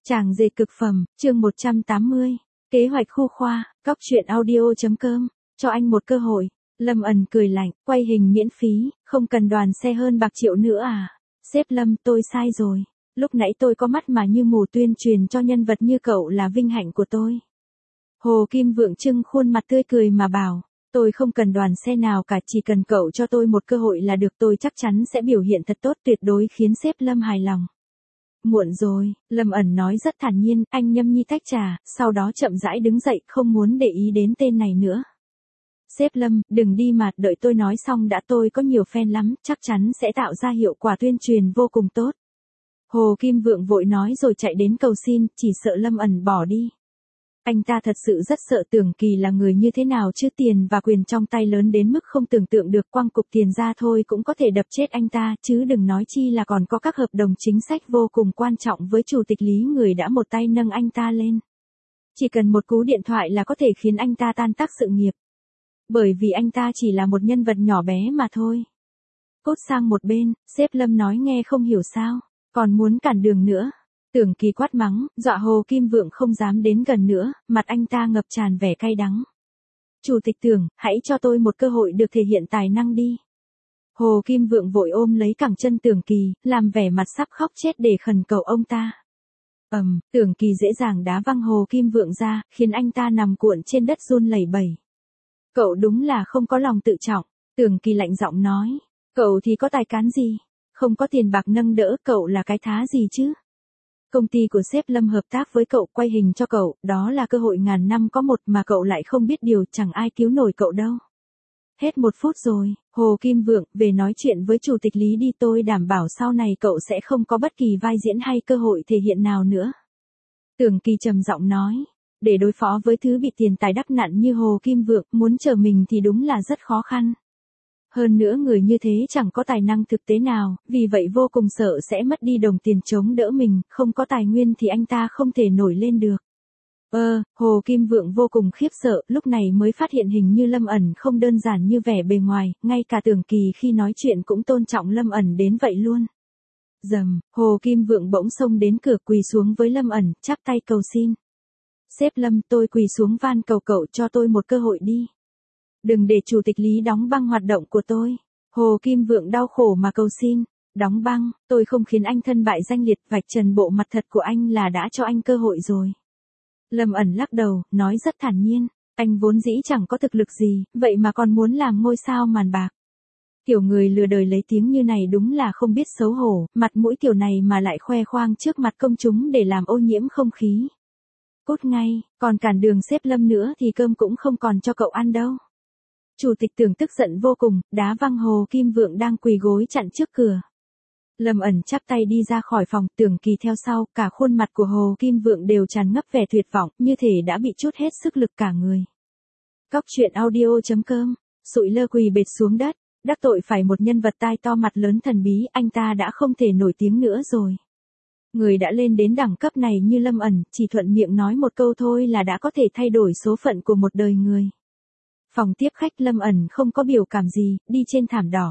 Tràng dệt cực phẩm, chương 180. Kế hoạch khu khoa, cóc truyện audio.com. Cho anh một cơ hội. Lâm ẩn cười lạnh, quay hình miễn phí, không cần đoàn xe hơn bạc triệu nữa à? Sếp Lâm, tôi sai rồi. Lúc nãy tôi có mắt mà như mù, tuyên truyền cho nhân vật như cậu là vinh hạnh của tôi. Hồ Kim Vượng trưng khuôn mặt tươi cười mà bảo, tôi không cần đoàn xe nào cả, chỉ cần cậu cho tôi một cơ hội là được, tôi chắc chắn sẽ biểu hiện thật tốt, tuyệt đối khiến sếp Lâm hài lòng. Muộn rồi, Lâm ẩn nói rất thản nhiên, anh nhâm nhi tách trà, sau đó chậm rãi đứng dậy, không muốn để ý đến tên này nữa. Sếp Lâm, đừng đi mà, đợi tôi nói xong đã, tôi có nhiều fan lắm, chắc chắn sẽ tạo ra hiệu quả tuyên truyền vô cùng tốt. Hồ Kim Vượng vội nói rồi chạy đến cầu xin, chỉ sợ Lâm ẩn bỏ đi. Anh ta thật sự rất sợ Tưởng Kỳ là người như thế nào chứ, tiền và quyền trong tay lớn đến mức không tưởng tượng được, quăng cục tiền ra thôi cũng có thể đập chết anh ta, chứ đừng nói chi là còn có các hợp đồng chính sách vô cùng quan trọng với chủ tịch Lý, người đã một tay nâng anh ta lên. Chỉ cần một cú điện thoại là có thể khiến anh ta tan tác sự nghiệp. Bởi vì anh ta chỉ là một nhân vật nhỏ bé mà thôi. Cút sang một bên, sếp Lâm nói nghe không hiểu sao, còn muốn cản đường nữa. Tưởng Kỳ quát mắng, dọa Hồ Kim Vượng không dám đến gần nữa, mặt anh ta ngập tràn vẻ cay đắng. Chủ tịch Tưởng, hãy cho tôi một cơ hội được thể hiện tài năng đi. Hồ Kim Vượng vội ôm lấy cẳng chân Tưởng Kỳ, làm vẻ mặt sắp khóc chết để khẩn cầu ông ta. Tưởng Kỳ dễ dàng đá văng Hồ Kim Vượng ra, khiến anh ta nằm cuộn trên đất run lẩy bẩy. Cậu đúng là không có lòng tự trọng, Tưởng Kỳ lạnh giọng nói. Cậu thì có tài cán gì? Không có tiền bạc nâng đỡ, cậu là cái thá gì chứ? Công ty của sếp Lâm hợp tác với cậu, quay hình cho cậu, đó là cơ hội ngàn năm có một mà cậu lại không biết điều, chẳng ai cứu nổi cậu đâu. Hết 1 phút rồi, Hồ Kim Vượng, về nói chuyện với chủ tịch Lý đi, tôi đảm bảo sau này cậu sẽ không có bất kỳ vai diễn hay cơ hội thể hiện nào nữa. Tưởng Kỳ trầm giọng nói, để đối phó với thứ bị tiền tài đắp nặn như Hồ Kim Vượng, muốn trở mình thì đúng là rất khó khăn. Hơn nữa người như thế chẳng có tài năng thực tế nào, vì vậy vô cùng sợ sẽ mất đi đồng tiền chống đỡ mình, không có tài nguyên thì anh ta không thể nổi lên được. Hồ Kim Vượng vô cùng khiếp sợ, lúc này mới phát hiện hình như Lâm ẩn không đơn giản như vẻ bề ngoài, ngay cả Tưởng Kỳ khi nói chuyện cũng tôn trọng Lâm ẩn đến vậy luôn. Hồ Kim Vượng bỗng xông đến cửa, quỳ xuống với Lâm ẩn, chắp tay cầu xin. Sếp Lâm, tôi quỳ xuống van cầu cậu cho tôi một cơ hội đi. Đừng để chủ tịch Lý đóng băng hoạt động của tôi. Hồ Kim Vượng đau khổ mà cầu xin. Đóng băng, tôi không khiến anh thân bại danh liệt, vạch trần bộ mặt thật của anh là đã cho anh cơ hội rồi. Lâm ẩn lắc đầu, nói rất thản nhiên. Anh vốn dĩ chẳng có thực lực gì, vậy mà còn muốn làm ngôi sao màn bạc. Kiểu người lừa đời lấy tiếng như này đúng là không biết xấu hổ, mặt mũi kiểu này mà lại khoe khoang trước mặt công chúng để làm ô nhiễm không khí. Cút ngay, còn cản đường sếp Lâm nữa thì cơm cũng không còn cho cậu ăn đâu. Chủ tịch Tưởng tức giận vô cùng, đá văng Hồ Kim Vượng đang quỳ gối chặn trước cửa. Lâm ẩn chắp tay đi ra khỏi phòng, Tưởng Kỳ theo sau, cả khuôn mặt của Hồ Kim Vượng đều tràn ngập vẻ tuyệt vọng, như thể đã bị trút hết sức lực cả người. Cóc truyện audio.com, sụi lơ quỳ bệt xuống đất, đắc tội phải một nhân vật tai to mặt lớn thần bí, anh ta đã không thể nổi tiếng nữa rồi. Người đã lên đến đẳng cấp này như Lâm ẩn, chỉ thuận miệng nói một câu thôi là đã có thể thay đổi số phận của một đời người. Phòng tiếp khách, Lâm ẩn không có biểu cảm gì, đi trên thảm đỏ.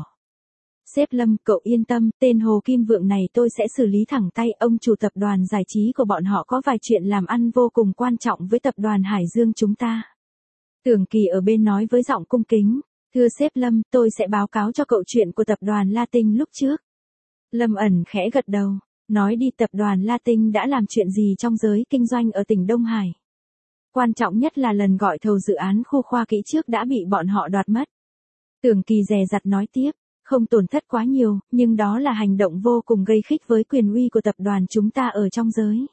Sếp Lâm, cậu yên tâm, tên Hồ Kim Vượng này tôi sẽ xử lý thẳng tay, ông chủ tập đoàn giải trí của bọn họ có vài chuyện làm ăn vô cùng quan trọng với tập đoàn Hải Dương chúng ta. Tưởng Kỳ ở bên nói với giọng cung kính, thưa sếp Lâm, tôi sẽ báo cáo cho cậu chuyện của tập đoàn Latin lúc trước. Lâm ẩn khẽ gật đầu, nói đi, tập đoàn Latin đã làm chuyện gì trong giới kinh doanh ở tỉnh Đông Hải? Quan trọng nhất là lần gọi thầu dự án khu khoa kỹ trước đã bị bọn họ đoạt mất. Tưởng Kỳ dè dặt nói tiếp, không tổn thất quá nhiều, nhưng đó là hành động vô cùng gây khích với quyền uy của tập đoàn chúng ta ở trong giới.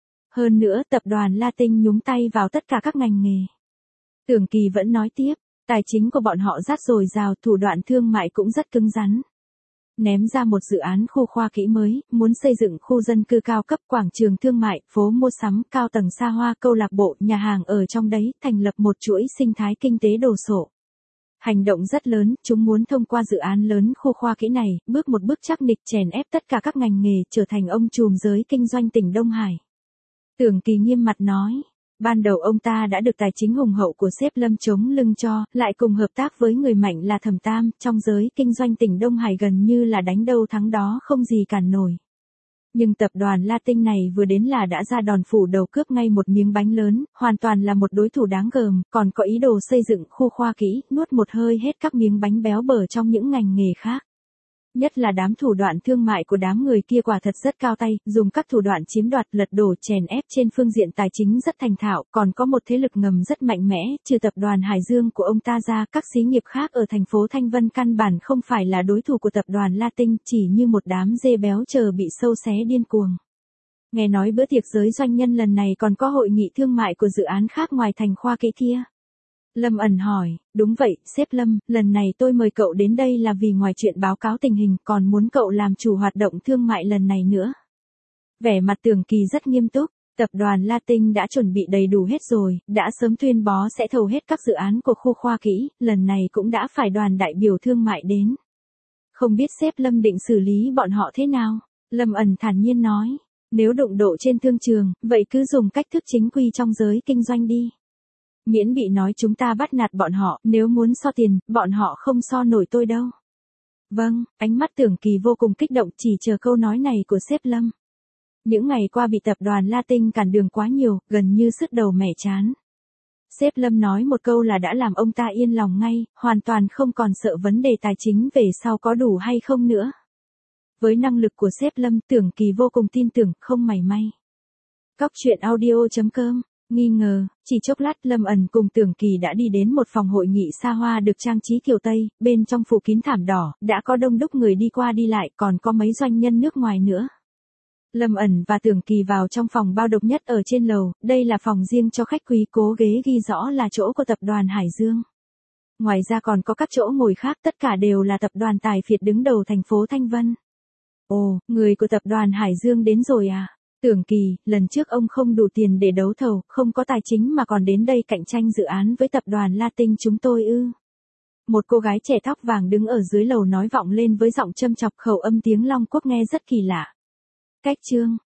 Hơn nữa, tập đoàn Latin nhúng tay vào tất cả các ngành nghề. Tưởng Kỳ vẫn nói tiếp, tài chính của bọn họ rất dồi dào, thủ đoạn thương mại cũng rất cứng rắn. Ném ra một dự án khu khoa kỹ mới, muốn xây dựng khu dân cư cao cấp, quảng trường thương mại, phố mua sắm, cao tầng xa hoa, câu lạc bộ, nhà hàng ở trong đấy, thành lập một chuỗi sinh thái kinh tế đồ sộ. Hành động rất lớn, chúng muốn thông qua dự án lớn khu khoa kỹ này, bước một bước chắc nịch chèn ép tất cả các ngành nghề, trở thành ông trùm giới kinh doanh tỉnh Đông Hải. Tưởng Kỳ nghiêm mặt nói, ban đầu ông ta đã được tài chính hùng hậu của sếp Lâm chống lưng cho, lại cùng hợp tác với người mạnh là Thẩm Tam, trong giới kinh doanh tỉnh Đông Hải gần như là đánh đâu thắng đó, không gì cản nổi. Nhưng tập đoàn Latin này vừa đến là đã ra đòn phủ đầu cướp ngay một miếng bánh lớn, hoàn toàn là một đối thủ đáng gờm, còn có ý đồ xây dựng khu khoa kỹ, nuốt một hơi hết các miếng bánh béo bở trong những ngành nghề khác. Nhất là đám thủ đoạn thương mại của đám người kia quả thật rất cao tay, dùng các thủ đoạn chiếm đoạt, lật đổ, chèn ép trên phương diện tài chính rất thành thạo, còn có một thế lực ngầm rất mạnh mẽ, trừ tập đoàn Hải Dương của ông ta ra, các xí nghiệp khác ở thành phố Thanh Vân căn bản không phải là đối thủ của tập đoàn Latin, chỉ như một đám dê béo chờ bị sâu xé điên cuồng. Nghe nói bữa tiệc giới doanh nhân lần này còn có hội nghị thương mại của dự án khác ngoài thành khoa kỹ kia. Lâm ẩn hỏi, đúng vậy, sếp Lâm, lần này tôi mời cậu đến đây là vì ngoài chuyện báo cáo tình hình còn muốn cậu làm chủ hoạt động thương mại lần này nữa. Vẻ mặt Tưởng Kỳ rất nghiêm túc, tập đoàn Latin đã chuẩn bị đầy đủ hết rồi, đã sớm tuyên bố sẽ thầu hết các dự án của khu khoa kỹ, lần này cũng đã phải đoàn đại biểu thương mại đến. Không biết sếp Lâm định xử lý bọn họ thế nào? Lâm ẩn thản nhiên nói, nếu đụng độ trên thương trường, vậy cứ dùng cách thức chính quy trong giới kinh doanh đi. Miễn bị nói chúng ta bắt nạt bọn họ, nếu muốn so tiền, bọn họ không so nổi tôi đâu. Vâng, ánh mắt Tưởng Kỳ vô cùng kích động chỉ chờ câu nói này của sếp Lâm. Những ngày qua bị tập đoàn Latin cản đường quá nhiều, gần như sứt đầu mẻ trán. Sếp Lâm nói một câu là đã làm ông ta yên lòng ngay, hoàn toàn không còn sợ vấn đề tài chính về sau có đủ hay không nữa. Với năng lực của sếp Lâm, Tưởng Kỳ vô cùng tin tưởng, không mảy may. Cóc truyện audio.com nghi ngờ, chỉ chốc lát Lâm ẩn cùng Tưởng Kỳ đã đi đến một phòng hội nghị xa hoa được trang trí kiểu Tây, bên trong phủ kín thảm đỏ, đã có đông đúc người đi qua đi lại, còn có mấy doanh nhân nước ngoài nữa. Lâm ẩn và Tưởng Kỳ vào trong phòng bao độc nhất ở trên lầu, đây là phòng riêng cho khách quý, cố ghế ghi rõ là chỗ của tập đoàn Hải Dương. Ngoài ra còn có các chỗ ngồi khác, tất cả đều là tập đoàn tài phiệt đứng đầu thành phố Thanh Vân. Ồ, người của tập đoàn Hải Dương đến rồi à? Tưởng Kỳ, lần trước ông không đủ tiền để đấu thầu, không có tài chính mà còn đến đây cạnh tranh dự án với tập đoàn Latin chúng tôi ư. Một cô gái trẻ tóc vàng đứng ở dưới lầu nói vọng lên với giọng châm chọc, khẩu âm tiếng Long Quốc nghe rất kỳ lạ. Cách chương,